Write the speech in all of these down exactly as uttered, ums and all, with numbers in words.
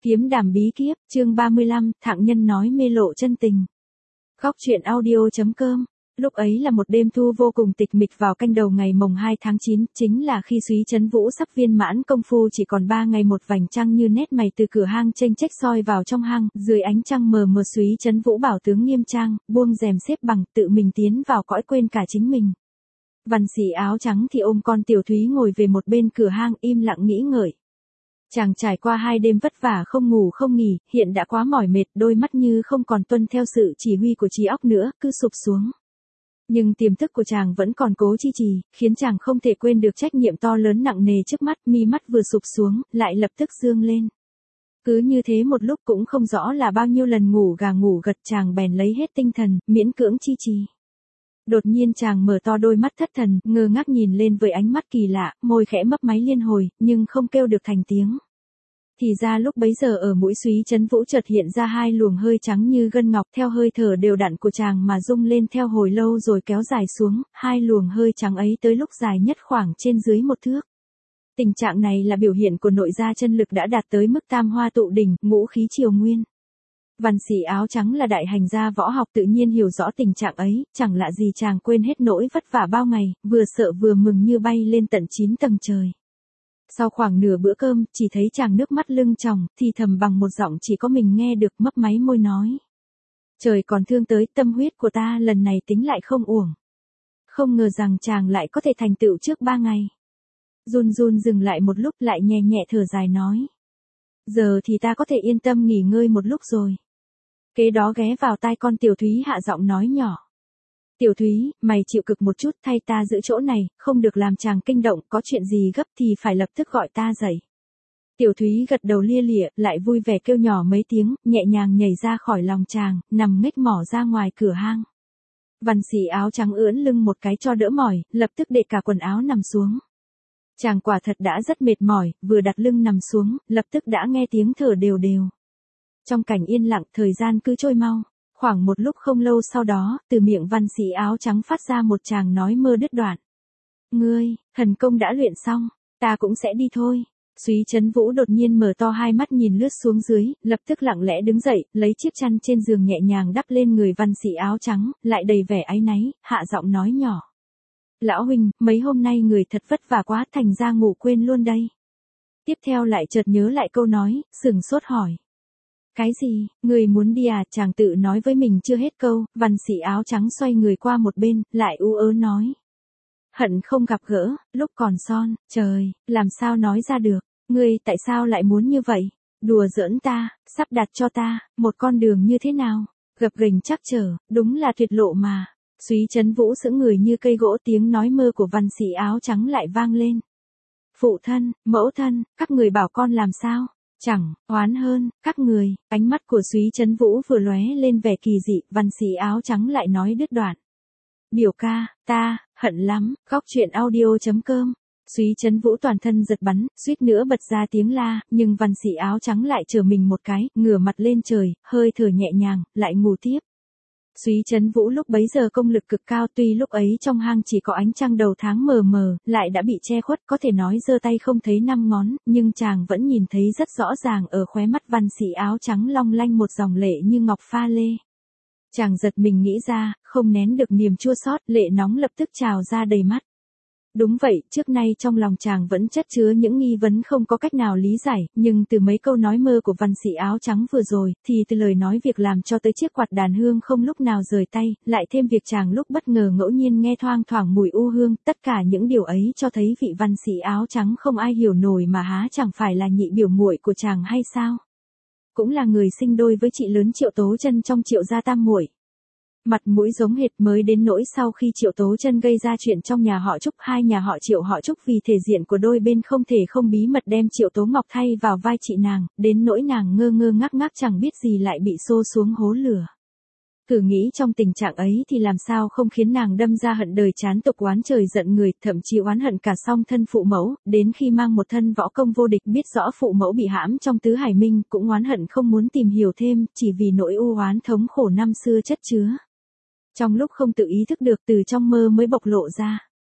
Kiếm đàm bí kíp, chương ba mươi lăm, thạng nhân nói mê lộ chân tình. Góc truyện audio.com. Lúc ấy là một đêm thu vô cùng tịch mịch vào canh đầu ngày mồng hai tháng chín, chính là khi Súy Trấn Vũ sắp viên mãn công phu chỉ còn ba ngày một vành trăng như nét mày từ cửa hang chênh chách soi vào trong hang, dưới ánh trăng mờ mờ Súy Trấn Vũ bảo tướng nghiêm trang, buông rèm xếp bằng, tự mình tiến vào cõi quên cả chính mình. Văn sĩ áo trắng thì ôm con Tiểu Thúy ngồi về một bên cửa hang im lặng nghĩ ngợi. Chàng trải qua hai đêm vất vả không ngủ không nghỉ, hiện đã quá mỏi mệt, đôi mắt như không còn tuân theo sự chỉ huy của trí óc nữa, cứ sụp xuống. Nhưng tiềm thức của chàng vẫn còn cố chi trì, khiến chàng không thể quên được trách nhiệm to lớn nặng nề trước mắt, mi mắt vừa sụp xuống, lại lập tức dương lên. Cứ như thế một lúc cũng không rõ là bao nhiêu lần ngủ gà ngủ gật, chàng bèn lấy hết tinh thần, miễn cưỡng chi trì. Đột nhiên chàng mở to đôi mắt thất thần, ngơ ngác nhìn lên với ánh mắt kỳ lạ, môi khẽ mấp máy liên hồi, nhưng không kêu được thành tiếng. Thì ra lúc bấy giờ ở mũi Súy Trấn Vũ chợt hiện ra hai luồng hơi trắng như gân ngọc, theo hơi thở đều đặn của chàng mà rung lên theo hồi lâu rồi kéo dài xuống, hai luồng hơi trắng ấy tới lúc dài nhất khoảng trên dưới một thước. Tình trạng này là biểu hiện của nội gia chân lực đã đạt tới mức tam hoa tụ đỉnh, ngũ khí triều nguyên. Văn sĩ áo trắng là đại hành gia võ học tự nhiên hiểu rõ tình trạng ấy, chẳng lạ gì chàng quên hết nỗi vất vả bao ngày, vừa sợ vừa mừng như bay lên tận chín tầng trời. Sau khoảng nửa bữa cơm, chỉ thấy chàng nước mắt lưng tròng, thì thầm bằng một giọng chỉ có mình nghe được, mấp máy môi nói. Trời còn thương tới, tâm huyết của ta lần này tính lại không uổng. Không ngờ rằng chàng lại có thể thành tựu trước ba ngày. Run run dừng lại một lúc lại nhẹ nhẹ thở dài nói. Giờ thì ta có thể yên tâm nghỉ ngơi một lúc rồi. Kế đó ghé vào tai con Tiểu Thúy hạ giọng nói nhỏ. Tiểu Thúy, mày chịu cực một chút thay ta giữ chỗ này, không được làm chàng kinh động, có chuyện gì gấp thì phải lập tức gọi ta dậy. Tiểu Thúy gật đầu lia lịa, lại vui vẻ kêu nhỏ mấy tiếng, nhẹ nhàng nhảy ra khỏi lòng chàng, nằm nghếch mỏ ra ngoài cửa hang. Văn sĩ áo trắng ưỡn lưng một cái cho đỡ mỏi, lập tức để cả quần áo nằm xuống. Chàng quả thật đã rất mệt mỏi, vừa đặt lưng nằm xuống, lập tức đã nghe tiếng thở đều đều. Trong cảnh yên lặng, thời gian cứ trôi mau. Khoảng một lúc không lâu sau đó, từ miệng văn sĩ áo trắng phát ra một tràng nói mơ đứt đoạn. Ngươi, thần công đã luyện xong, ta cũng sẽ đi thôi. Súy Trấn Vũ đột nhiên mở to hai mắt nhìn lướt xuống dưới, lập tức lặng lẽ đứng dậy, lấy chiếc chăn trên giường nhẹ nhàng đắp lên người văn sĩ áo trắng, lại đầy vẻ áy náy, hạ giọng nói nhỏ. Lão huynh, mấy hôm nay người thật vất vả quá, thành ra ngủ quên luôn đây. Tiếp theo lại chợt nhớ lại câu nói, sửng sốt hỏi. Cái gì, người muốn đi à? Chàng tự nói với mình chưa hết câu, văn sĩ áo trắng xoay người qua một bên, lại u ớ nói. Hận không gặp gỡ, lúc còn son, trời, làm sao nói ra được, ngươi tại sao lại muốn như vậy? Đùa giỡn ta, sắp đặt cho ta, một con đường như thế nào? Gập ghềnh chắc trở, đúng là tuyệt lộ mà. Súy Trấn Vũ sững người như cây gỗ, tiếng nói mơ của văn sĩ áo trắng lại vang lên. Phụ thân, mẫu thân, các người bảo con làm sao? Chẳng, oán hơn, các người, ánh mắt của Súy Trấn Vũ vừa lóe lên vẻ kỳ dị, văn sĩ áo trắng lại nói đứt đoạn. Biểu ca, ta, hận lắm, góc truyện audio.com. Súy Trấn Vũ toàn thân giật bắn, suýt nữa bật ra tiếng la, nhưng văn sĩ áo trắng lại trở mình một cái, ngửa mặt lên trời, hơi thở nhẹ nhàng, lại ngủ tiếp. Súy Trấn Vũ lúc bấy giờ công lực cực cao, tuy lúc ấy trong hang chỉ có ánh trăng đầu tháng mờ mờ, lại đã bị che khuất, có thể nói giơ tay không thấy năm ngón, nhưng chàng vẫn nhìn thấy rất rõ ràng ở khóe mắt văn sĩ áo trắng long lanh một dòng lệ như ngọc pha lê. Chàng giật mình nghĩ ra, không nén được niềm chua xót, lệ nóng lập tức trào ra đầy mắt. Đúng vậy, trước nay trong lòng chàng vẫn chất chứa những nghi vấn không có cách nào lý giải, nhưng từ mấy câu nói mơ của văn sĩ áo trắng vừa rồi, thì từ lời nói việc làm cho tới chiếc quạt đàn hương không lúc nào rời tay, lại thêm việc chàng lúc bất ngờ ngẫu nhiên nghe thoang thoảng mùi u hương, tất cả những điều ấy cho thấy vị văn sĩ áo trắng không ai hiểu nổi mà há chẳng phải là nhị biểu muội của chàng hay sao? Cũng là người sinh đôi với chị lớn Triệu Tố Chân trong Triệu gia tam muội. Mặt mũi giống hệt, mới đến nỗi sau khi Triệu Tố Chân gây ra chuyện trong nhà họ Trúc, hai nhà họ Triệu họ Trúc vì thể diện của đôi bên không thể không bí mật đem Triệu Tố Ngọc thay vào vai chị nàng, đến nỗi nàng ngơ ngơ ngác ngác chẳng biết gì lại bị xô xuống hố lửa. Thử nghĩ trong tình trạng ấy thì làm sao không khiến nàng đâm ra hận đời chán tục, oán trời giận người, thậm chí oán hận cả song thân phụ mẫu, đến khi mang một thân võ công vô địch biết rõ phụ mẫu bị hãm trong tứ hải minh, cũng oán hận không muốn tìm hiểu thêm, chỉ vì nỗi u oán thống khổ năm xưa chất chứa. Trong lúc không tự ý thức được, từ trong mơ mới bộc lộ ra.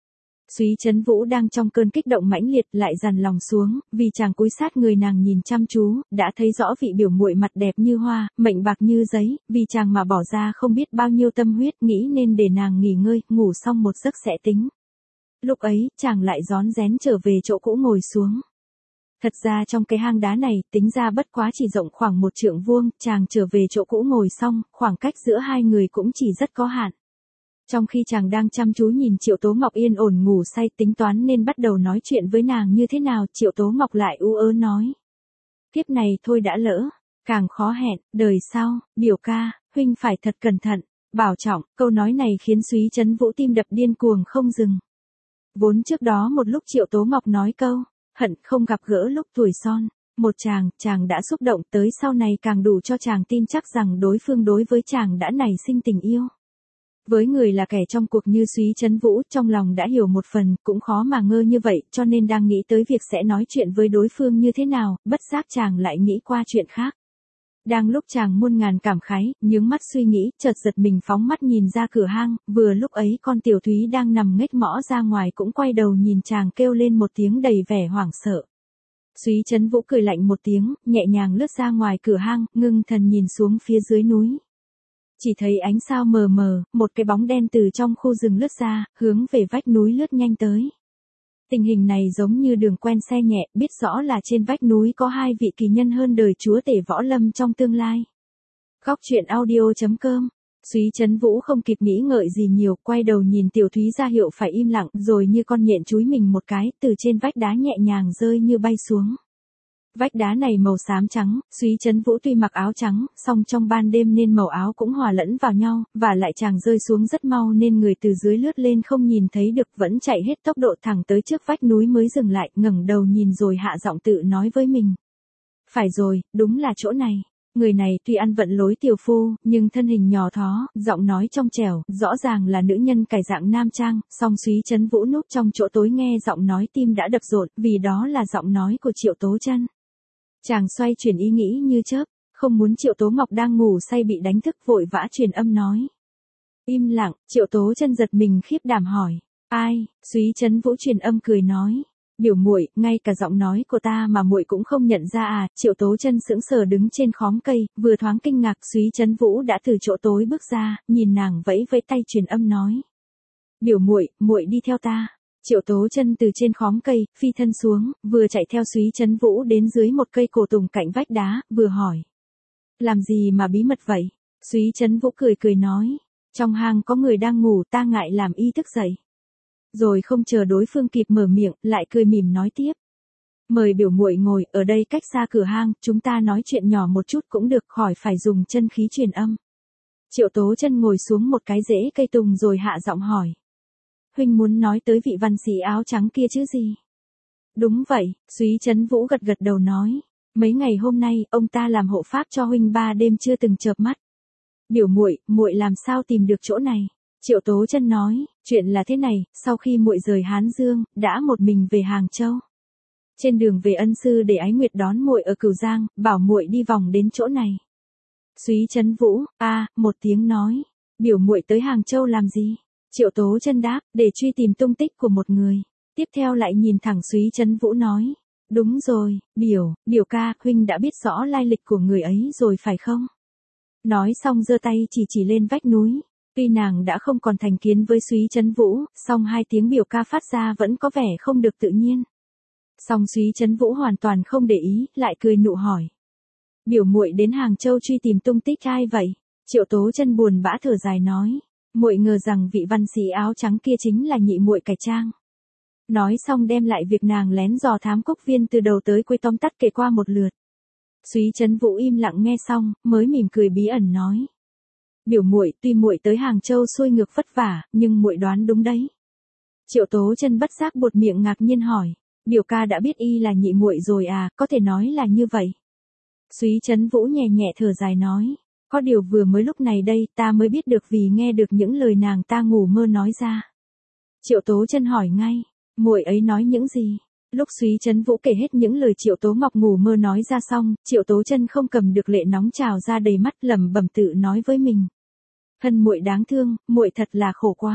Súy Trấn Vũ đang trong cơn kích động mãnh liệt lại dằn lòng xuống, vì chàng cúi sát người nàng nhìn chăm chú, đã thấy rõ vị biểu muội mặt đẹp như hoa, mệnh bạc như giấy, vì chàng mà bỏ ra không biết bao nhiêu tâm huyết, nghĩ nên để nàng nghỉ ngơi, ngủ xong một giấc sẽ tính. Lúc ấy, chàng lại rón rén trở về chỗ cũ ngồi xuống. Thật ra trong cái hang đá này, tính ra bất quá chỉ rộng khoảng một trượng vuông, chàng trở về chỗ cũ ngồi xong, khoảng cách giữa hai người cũng chỉ rất có hạn. Trong khi chàng đang chăm chú nhìn Triệu Tố Ngọc yên ổn ngủ say tính toán nên bắt đầu nói chuyện với nàng như thế nào, Triệu Tố Ngọc lại ú ớ nói. Kiếp này thôi đã lỡ, càng khó hẹn, đời sau, biểu ca, huynh phải thật cẩn thận, bảo trọng, câu nói này khiến Súy Trấn Vũ tim đập điên cuồng không dừng. Vốn trước đó một lúc Triệu Tố Ngọc nói câu, hận không gặp gỡ lúc tuổi son, một chàng, chàng đã xúc động tới sau này càng đủ cho chàng tin chắc rằng đối phương đối với chàng đã nảy sinh tình yêu. Với người là kẻ trong cuộc như Súy Trấn Vũ, trong lòng đã hiểu một phần, cũng khó mà ngơ như vậy, cho nên đang nghĩ tới việc sẽ nói chuyện với đối phương như thế nào, bất giác chàng lại nghĩ qua chuyện khác. Đang lúc chàng muôn ngàn cảm khái, nhướng mắt suy nghĩ, chợt giật mình phóng mắt nhìn ra cửa hang, vừa lúc ấy con Tiểu Thúy đang nằm nghếch mõ ra ngoài cũng quay đầu nhìn chàng kêu lên một tiếng đầy vẻ hoảng sợ. Súy Trấn Vũ cười lạnh một tiếng, nhẹ nhàng lướt ra ngoài cửa hang, ngưng thần nhìn xuống phía dưới núi. Chỉ thấy ánh sao mờ mờ, một cái bóng đen từ trong khu rừng lướt ra, hướng về vách núi lướt nhanh tới. Tình hình này giống như đường quen xe nhẹ, biết rõ là trên vách núi có hai vị kỳ nhân hơn đời chúa tể võ lâm trong tương lai. Góc truyện audio chấm com. Súy Trấn Vũ không kịp nghĩ ngợi gì nhiều, quay đầu nhìn Tiểu Thúy ra hiệu phải im lặng, rồi như con nhện chúi mình một cái, từ trên vách đá nhẹ nhàng rơi như bay xuống. Vách đá này màu xám trắng, Súy Trấn Vũ tuy mặc áo trắng, song trong ban đêm nên màu áo cũng hòa lẫn vào nhau, và lại chàng rơi xuống rất mau nên người từ dưới lướt lên không nhìn thấy được, vẫn chạy hết tốc độ thẳng tới trước vách núi mới dừng lại, ngẩng đầu nhìn rồi hạ giọng tự nói với mình. Phải rồi, đúng là chỗ này. Người này tuy ăn vận lối tiểu phu, nhưng thân hình nhỏ thó, giọng nói trong trẻo, rõ ràng là nữ nhân cải dạng nam trang, song Súy Trấn Vũ núp trong chỗ tối nghe giọng nói tim đã đập rộn, vì đó là giọng nói của Triệu Tố Chân. Chàng xoay chuyển ý nghĩ như chớp, không muốn Triệu Tố Ngọc đang ngủ say bị đánh thức vội vã truyền âm nói. Im lặng, Triệu Tố Chân giật mình khiếp đảm hỏi. Ai? Súy Trấn Vũ truyền âm cười nói. Biểu muội, ngay cả giọng nói của ta mà muội cũng không nhận ra à? Triệu Tố Chân sững sờ đứng trên khóm cây, vừa thoáng kinh ngạc, Súy Trấn Vũ đã từ chỗ tối bước ra, nhìn nàng vẫy vẫy tay truyền âm nói. Biểu muội, muội đi theo ta. Triệu Tố Chân từ trên khóm cây, phi thân xuống, vừa chạy theo Súy Trấn Vũ đến dưới một cây cổ tùng cạnh vách đá, vừa hỏi. Làm gì mà bí mật vậy? Súy Trấn Vũ cười cười nói. Trong hang có người đang ngủ, ta ngại làm y thức dậy. Rồi không chờ đối phương kịp mở miệng, lại cười mỉm nói tiếp. Mời biểu muội ngồi, ở đây cách xa cửa hang, chúng ta nói chuyện nhỏ một chút cũng được, khỏi phải dùng chân khí truyền âm. Triệu Tố Chân ngồi xuống một cái rễ cây tùng rồi hạ giọng hỏi. Huynh muốn nói tới vị văn sĩ áo trắng kia chứ gì? Đúng vậy, Súy Trấn Vũ gật gật đầu nói. Mấy ngày hôm nay, ông ta làm hộ pháp cho huynh ba đêm chưa từng chợp mắt. Biểu muội, muội làm sao tìm được chỗ này? Triệu Tố Chân nói, chuyện là thế này, sau khi muội rời Hán Dương, đã một mình về Hàng Châu. Trên đường về ân sư để Ái Nguyệt đón muội ở Cửu Giang, bảo muội đi vòng đến chỗ này. Súy Trấn Vũ, a, à, một tiếng nói, biểu muội tới Hàng Châu làm gì? Triệu Tố Chân đáp, để truy tìm tung tích của một người. Tiếp theo lại nhìn thẳng Súy Trấn Vũ nói, đúng rồi, biểu, biểu ca, huynh đã biết rõ lai lịch của người ấy rồi phải không? Nói xong giơ tay chỉ chỉ lên vách núi. Tuy nàng đã không còn thành kiến với Súy Trấn Vũ, song hai tiếng biểu ca phát ra vẫn có vẻ không được tự nhiên. Song Súy Trấn Vũ hoàn toàn không để ý, lại cười nụ hỏi. Biểu muội đến Hàng Châu truy tìm tung tích ai vậy? Triệu Tố Chân buồn bã thở dài nói. Muội ngờ rằng vị văn sĩ áo trắng kia chính là nhị muội cải trang. Nói xong đem lại việc nàng lén dò thám Cúc Viên từ đầu tới cuối tóm tắt kể qua một lượt. Súy Trấn Vũ im lặng nghe xong, mới mỉm cười bí ẩn nói. Biểu muội, tuy muội tới Hàng Châu xuôi ngược vất vả, nhưng muội đoán đúng đấy. Triệu Tố Chân bất giác buột miệng ngạc nhiên hỏi, biểu ca đã biết y là nhị muội rồi à, có thể nói là như vậy. Súy Trấn Vũ nhẹ nhẹ thở dài nói, có điều vừa mới lúc này đây ta mới biết được vì nghe được những lời nàng ta ngủ mơ nói ra. Triệu Tố Chân hỏi ngay, muội ấy nói những gì? Lúc Súy Trấn Vũ kể hết những lời Triệu Tố Ngọc ngủ mơ nói ra xong, Triệu Tố Chân không cầm được lệ nóng trào ra đầy mắt, lẩm bẩm tự nói với mình. Thân muội đáng thương, muội thật là khổ quá.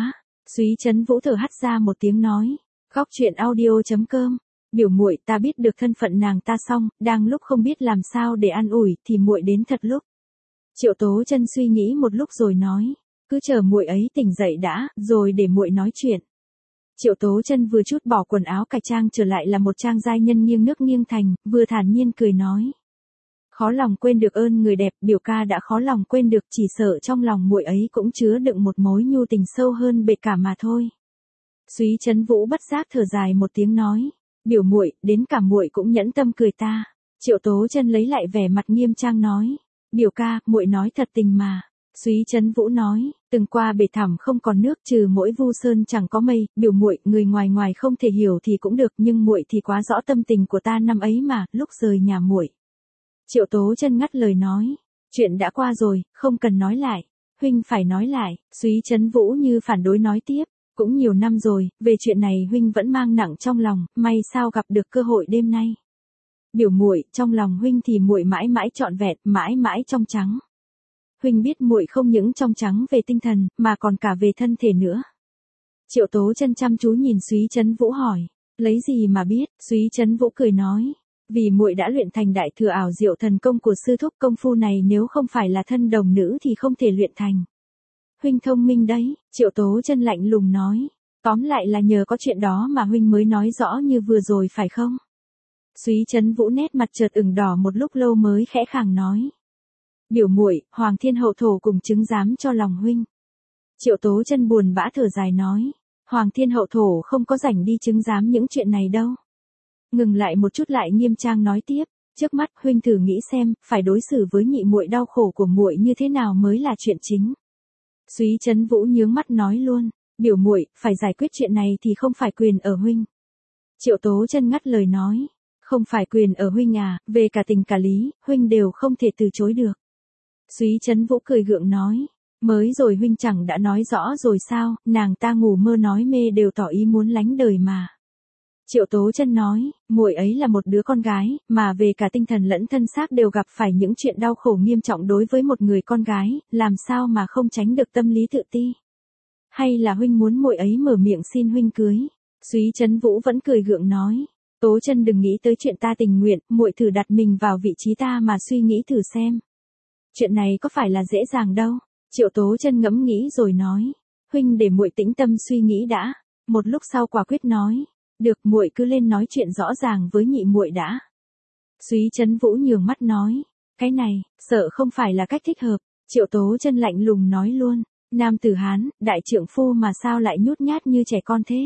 Súy Trấn Vũ thở hắt ra một tiếng nói, góc truyện audio chấm com, biểu muội ta biết được thân phận nàng ta xong, đang lúc không biết làm sao để an ủi thì muội đến thật lúc. Triệu Tố Chân suy nghĩ một lúc rồi nói, cứ chờ muội ấy tỉnh dậy đã, rồi để muội nói chuyện. Triệu Tố Chân vừa chút bỏ quần áo cải trang trở lại là một trang giai nhân nghiêng nước nghiêng thành, vừa thản nhiên cười nói. Khó lòng quên được ơn người đẹp, biểu ca đã khó lòng quên được, chỉ sợ trong lòng muội ấy cũng chứa đựng một mối nhu tình sâu hơn bề cả mà thôi. Súy Trấn Vũ bất giác thở dài một tiếng nói, biểu muội, đến cả muội cũng nhẫn tâm cười ta. Triệu Tố Chân lấy lại vẻ mặt nghiêm trang nói, biểu ca, muội nói thật tình mà. Súy Trấn Vũ nói, từng qua bể thẳm không còn nước, trừ mỗi vu sơn chẳng có mây, biểu muội, người ngoài ngoài không thể hiểu thì cũng được, nhưng muội thì quá rõ tâm tình của ta năm ấy mà, lúc rời nhà muội. Triệu Tố Chân ngắt lời nói, chuyện đã qua rồi, không cần nói lại. Huynh phải nói lại. Súy Trấn Vũ như phản đối nói tiếp, cũng nhiều năm rồi, về chuyện này huynh vẫn mang nặng trong lòng, may sao gặp được cơ hội đêm nay. Biểu muội, trong lòng huynh thì muội mãi mãi trọn vẹn, mãi mãi trong trắng. Huynh biết muội không những trong trắng về tinh thần, mà còn cả về thân thể nữa. Triệu Tố Chân chăm chú nhìn Súy Trấn Vũ hỏi, lấy gì mà biết? Súy Trấn Vũ cười nói, vì muội đã luyện thành đại thừa ảo diệu thần công của sư thúc, công phu này nếu không phải là thân đồng nữ thì không thể luyện thành. Huynh thông minh đấy, Triệu Tố Chân lạnh lùng nói, tóm lại là nhờ có chuyện đó mà huynh mới nói rõ như vừa rồi phải không? Súy Trấn Vũ nét mặt chợt ửng đỏ một lúc lâu mới khẽ khàng nói, biểu muội, Hoàng Thiên Hậu Thổ cùng chứng giám cho lòng huynh. Triệu Tố Chân buồn bã thở dài nói, Hoàng Thiên Hậu Thổ không có rảnh đi chứng giám những chuyện này đâu. Ngừng lại một chút lại nghiêm trang nói tiếp, trước mắt huynh thử nghĩ xem, phải đối xử với nhị muội đau khổ của muội như thế nào mới là chuyện chính. Súy Trấn Vũ nhướng mắt nói luôn, biểu muội, phải giải quyết chuyện này thì không phải quyền ở huynh. Triệu Tố Chân ngắt lời nói, không phải quyền ở huynh à, về cả tình cả lý, huynh đều không thể từ chối được. Súy Trấn Vũ cười gượng nói, mới rồi huynh chẳng đã nói rõ rồi sao, nàng ta ngủ mơ nói mê đều tỏ ý muốn lánh đời mà. Triệu Tố Chân nói, muội ấy là một đứa con gái, mà về cả tinh thần lẫn thân xác đều gặp phải những chuyện đau khổ nghiêm trọng đối với một người con gái, làm sao mà không tránh được tâm lý tự ti. Hay là huynh muốn muội ấy mở miệng xin huynh cưới? Súy Trấn Vũ vẫn cười gượng nói, Tố Chân đừng nghĩ tới chuyện ta tình nguyện, muội thử đặt mình vào vị trí ta mà suy nghĩ thử xem. Chuyện này có phải là dễ dàng đâu. Triệu Tố Chân ngẫm nghĩ rồi nói, huynh để muội tĩnh tâm suy nghĩ đã. Một lúc sau quả quyết nói, được, muội cứ lên nói chuyện rõ ràng với nhị muội đã. Súy Trấn Vũ nhướng mắt nói, cái này, sợ không phải là cách thích hợp. Triệu Tố Chân lạnh lùng nói luôn, nam tử Hán, đại trượng phu mà sao lại nhút nhát như trẻ con thế.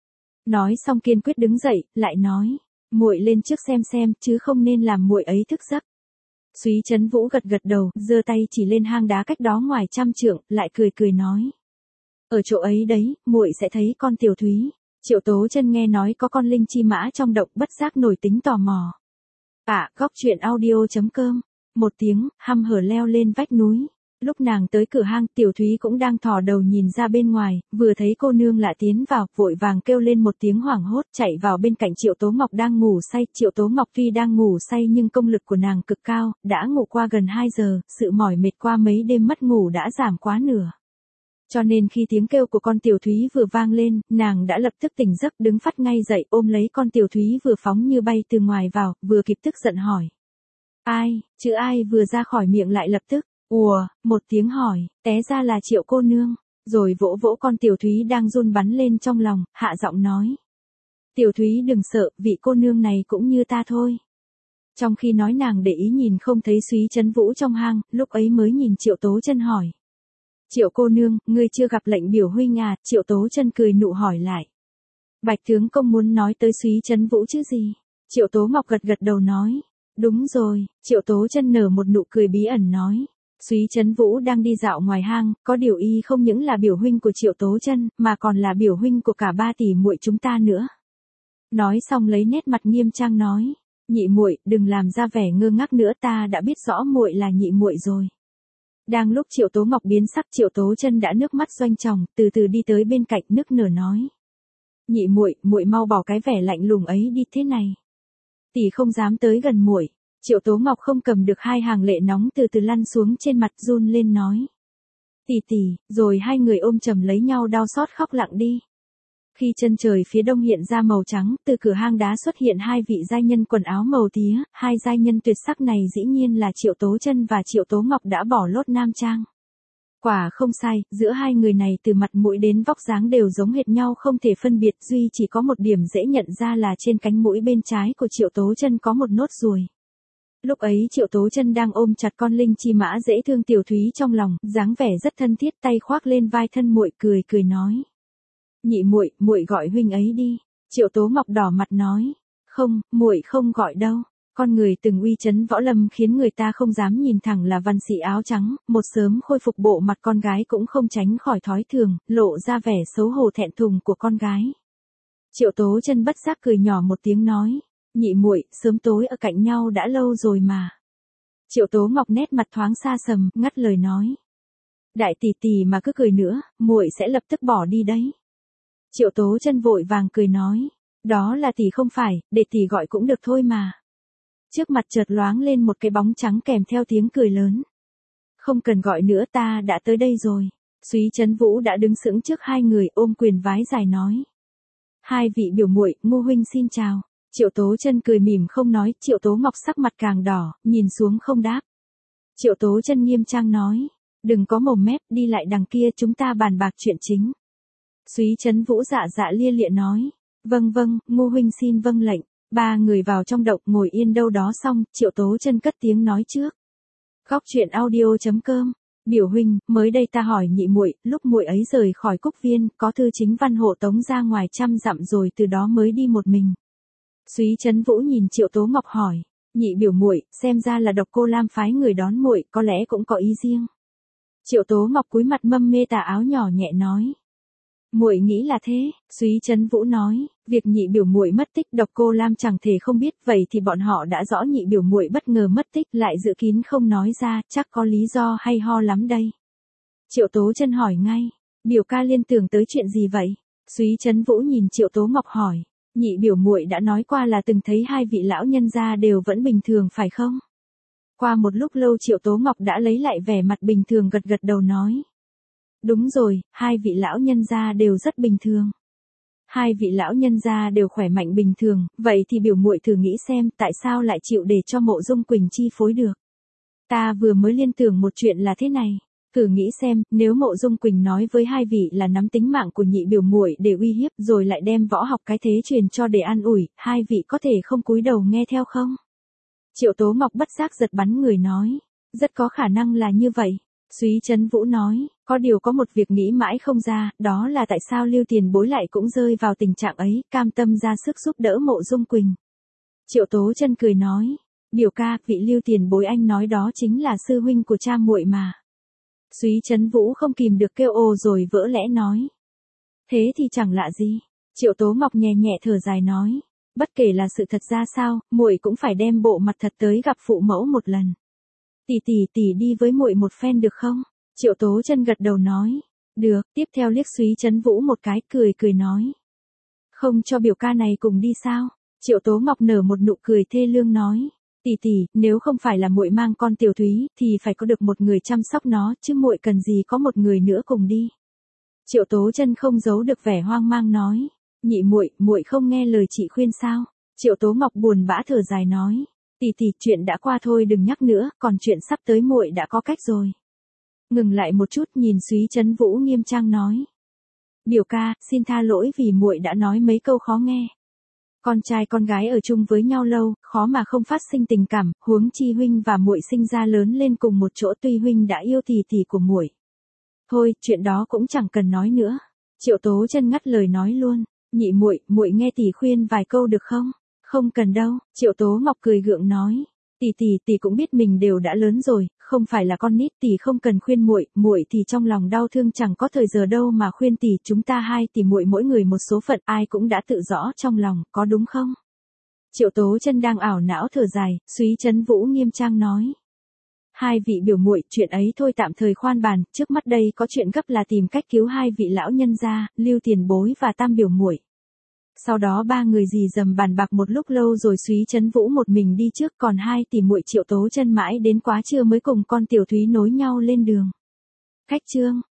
Nói xong kiên quyết đứng dậy, lại nói, muội lên trước xem xem, chứ không nên làm muội ấy thức giấc. Súy Trấn Vũ gật gật đầu, giơ tay chỉ lên hang đá cách đó ngoài trăm trượng, lại cười cười nói, ở chỗ ấy đấy, muội sẽ thấy con tiểu thúy. Triệu Tố Chân nghe nói có con linh chi mã trong động, bất giác nổi tính tò mò. À, góc truyện audio chấm com. Một tiếng, hăm hở leo lên vách núi. Lúc nàng tới cửa hang, Tiểu Thúy cũng đang thò đầu nhìn ra bên ngoài, vừa thấy cô nương lạ tiến vào, vội vàng kêu lên một tiếng hoảng hốt, chạy vào bên cạnh Triệu Tố Ngọc đang ngủ say. Triệu Tố Ngọc tuy đang ngủ say nhưng công lực của nàng cực cao, đã ngủ qua gần hai giờ, sự mỏi mệt qua mấy đêm mất ngủ đã giảm quá nửa. Cho nên khi tiếng kêu của con Tiểu Thúy vừa vang lên, nàng đã lập tức tỉnh giấc, đứng phắt ngay dậy, ôm lấy con Tiểu Thúy vừa phóng như bay từ ngoài vào, vừa kịp tức giận hỏi. Ai? Chữ ai vừa ra khỏi miệng lại lập tức, ùa, một tiếng hỏi, té ra là Triệu cô nương, rồi vỗ vỗ con Tiểu Thúy đang run bắn lên trong lòng, hạ giọng nói. Tiểu Thúy đừng sợ, vị cô nương này cũng như ta thôi. Trong khi nói nàng để ý nhìn không thấy Súy Trấn Vũ trong hang, lúc ấy mới nhìn Triệu Tố Chân hỏi. Triệu cô nương, ngươi chưa gặp lệnh biểu huynh à? Triệu Tố Chân cười nụ hỏi lại. Bạch tướng công muốn nói tới Súy Trấn Vũ chứ gì? Triệu Tố Ngọc gật gật đầu nói. Đúng rồi. Triệu Tố Chân nở một nụ cười bí ẩn nói. Súy Trấn Vũ đang đi dạo ngoài hang, có điều y không những là biểu huynh của Triệu Tố Chân, mà còn là biểu huynh của cả ba tỷ muội chúng ta nữa. Nói xong lấy nét mặt nghiêm trang nói. Nhị muội, đừng làm ra vẻ ngơ ngác nữa, ta đã biết rõ muội là nhị muội rồi. Đang lúc Triệu Tố Ngọc biến sắc, Triệu Tố Chân đã nước mắt doanh tròng, từ từ đi tới bên cạnh nức nở nói. Nhị muội, muội mau bỏ cái vẻ lạnh lùng ấy đi, thế này. Tỷ không dám tới gần muội. Triệu Tố Ngọc không cầm được hai hàng lệ nóng từ từ lăn xuống trên mặt, run lên nói. Tỷ tỷ, rồi hai người ôm chầm lấy nhau đau xót khóc lặng đi. Khi chân trời phía đông hiện ra màu trắng, từ cửa hang đá xuất hiện hai vị giai nhân quần áo màu tía, hai giai nhân tuyệt sắc này dĩ nhiên là Triệu Tố Chân và Triệu Tố Ngọc đã bỏ lốt nam trang. Quả không sai, giữa hai người này từ mặt mũi đến vóc dáng đều giống hệt nhau không thể phân biệt, duy chỉ có một điểm dễ nhận ra là trên cánh mũi bên trái của Triệu Tố Chân có một nốt ruồi. Lúc ấy Triệu Tố Chân đang ôm chặt con linh chi mã dễ thương Tiểu Thúy trong lòng, dáng vẻ rất thân thiết, tay khoác lên vai thân muội, cười cười nói: "Nhị muội, muội gọi huynh ấy đi." Triệu Tố Ngọc đỏ mặt nói: "Không, muội không gọi đâu." Con người từng uy chấn võ lâm khiến người ta không dám nhìn thẳng là văn sĩ áo trắng, một sớm khôi phục bộ mặt con gái cũng không tránh khỏi thói thường, lộ ra vẻ xấu hổ thẹn thùng của con gái. Triệu Tố Chân bất giác cười nhỏ một tiếng nói: "Nhị muội, sớm tối ở cạnh nhau đã lâu rồi mà." Triệu Tố Ngọc nét mặt thoáng xa sầm, ngắt lời nói: "Đại tỷ tỷ mà cứ cười nữa, muội sẽ lập tức bỏ đi đấy." Triệu Tố Chân vội vàng cười nói: "Đó là tỷ không phải, để tỷ gọi cũng được thôi mà." Trước mặt chợt loáng lên một cái bóng trắng kèm theo tiếng cười lớn. "Không cần gọi nữa, ta đã tới đây rồi." Súy Trấn Vũ đã đứng sững trước hai người, ôm quyền vái dài nói: "Hai vị biểu muội, Ngô huynh xin chào." Triệu Tố Chân cười mỉm không nói, Triệu Tố Ngọc sắc mặt càng đỏ, nhìn xuống không đáp. Triệu Tố Chân nghiêm trang nói: "Đừng có mồm mép, đi lại đằng kia, chúng ta bàn bạc chuyện chính." Súy Trấn Vũ dạ dạ lia lịa nói: "Vâng vâng, Ngô huynh xin vâng lệnh." Ba người vào trong động ngồi yên đâu đó xong, Triệu Tố Chân cất tiếng nói trước. Góc truyện audio chấm com. "Biểu huynh, mới đây ta hỏi nhị muội, lúc muội ấy rời khỏi Cúc Viên, có thư chính văn hộ tống ra ngoài trăm dặm rồi từ đó mới đi một mình." Súy Trấn Vũ nhìn Triệu Tố Ngọc hỏi: "Nhị biểu muội, xem ra là Độc Cô Lam phái người đón muội, có lẽ cũng có ý riêng." Triệu Tố Ngọc cúi mặt mâm mê tà áo nhỏ nhẹ nói: "Muội nghĩ là thế." Súy Trấn Vũ nói: "Việc nhị biểu muội mất tích Độc Cô Lam chẳng thể không biết, vậy thì bọn họ đã rõ nhị biểu muội bất ngờ mất tích lại giữ kín không nói ra, chắc có lý do hay ho lắm đây." Triệu Tố Chân hỏi ngay: "Biểu ca liên tưởng tới chuyện gì vậy?" Súy Trấn Vũ nhìn Triệu Tố Ngọc hỏi: "Nhị biểu muội đã nói qua là từng thấy hai vị lão nhân gia đều vẫn bình thường phải không?" Qua một lúc lâu Triệu Tố Ngọc đã lấy lại vẻ mặt bình thường, gật gật đầu nói: "Đúng rồi, hai vị lão nhân gia đều rất bình thường." Hai vị lão nhân gia đều khỏe mạnh bình thường, vậy thì biểu muội thử nghĩ xem, tại sao lại chịu để cho Mộ Dung Quỳnh chi phối được? Ta vừa mới liên tưởng một chuyện là thế này, thử nghĩ xem, nếu Mộ Dung Quỳnh nói với hai vị là nắm tính mạng của nhị biểu muội để uy hiếp, rồi lại đem võ học cái thế truyền cho để an ủi, hai vị có thể không cúi đầu nghe theo không? Triệu Tố Ngọc bất giác giật bắn người nói: "Rất có khả năng là như vậy." Súy Trấn Vũ nói: "Có điều có một việc nghĩ mãi không ra, đó là tại sao Lưu Tiền Bối lại cũng rơi vào tình trạng ấy, cam tâm ra sức giúp đỡ Mộ Dung Quỳnh." Triệu Tố Chân cười nói: "Biểu ca, vị Lưu Tiền Bối anh nói đó chính là sư huynh của cha muội mà." Súy Trấn Vũ không kìm được kêu ồ rồi vỡ lẽ nói: "Thế thì chẳng lạ gì." Triệu Tố Ngọc nhẹ nhẹ thở dài nói: "Bất kể là sự thật ra sao, muội cũng phải đem bộ mặt thật tới gặp phụ mẫu một lần. Tỷ tỷ tỷ đi với muội một phen được không?" Triệu Tố Chân gật đầu nói: "Được." Tiếp theo liếc Súy Trấn Vũ một cái, cười cười nói: "Không cho biểu ca này cùng đi sao?" Triệu Tố Ngọc nở một nụ cười thê lương nói: "Tỷ tỷ, nếu không phải là muội mang con Tiểu Thúy, thì phải có được một người chăm sóc nó, chứ muội cần gì có một người nữa cùng đi." Triệu Tố Chân không giấu được vẻ hoang mang nói: "Nhị muội, muội không nghe lời chị khuyên sao?" Triệu Tố Ngọc buồn bã thở dài nói: "Tỷ tỷ, chuyện đã qua thôi đừng nhắc nữa, còn chuyện sắp tới muội đã có cách rồi." Ngừng lại một chút, nhìn Súy Trấn Vũ nghiêm trang nói: "Biểu ca, xin tha lỗi vì muội đã nói mấy câu khó nghe. Con trai con gái ở chung với nhau lâu, khó mà không phát sinh tình cảm, huống chi huynh và muội sinh ra lớn lên cùng một chỗ, tuy huynh đã yêu tỷ tỷ của muội. Thôi, chuyện đó cũng chẳng cần nói nữa." Triệu Tố Chân ngắt lời nói luôn: "Nhị muội, muội nghe tỷ khuyên vài câu được không?" "Không cần đâu." Triệu Tố Ngọc cười gượng nói: "Tỷ tỷ, tỷ cũng biết mình đều đã lớn rồi, không phải là con nít, tỷ không cần khuyên muội, muội thì trong lòng đau thương chẳng có thời giờ đâu mà khuyên tỷ, chúng ta hai tỷ muội mỗi người một số phận, ai cũng đã tự rõ trong lòng, có đúng không?" Triệu Tố Chân đang ảo não thở dài, Súy Trấn Vũ nghiêm trang nói: "Hai vị biểu muội, chuyện ấy thôi tạm thời khoan bàn, trước mắt đây có chuyện gấp là tìm cách cứu hai vị lão nhân gia, Lưu Tiền Bối và Tam biểu muội." Sau đó ba người rì rầm bàn bạc một lúc lâu rồi Súy Trấn Vũ một mình đi trước, còn hai tỷ muội Triệu Tố Chân mãi đến quá trưa mới cùng con Tiểu Thúy nối nhau lên đường. Khách trương,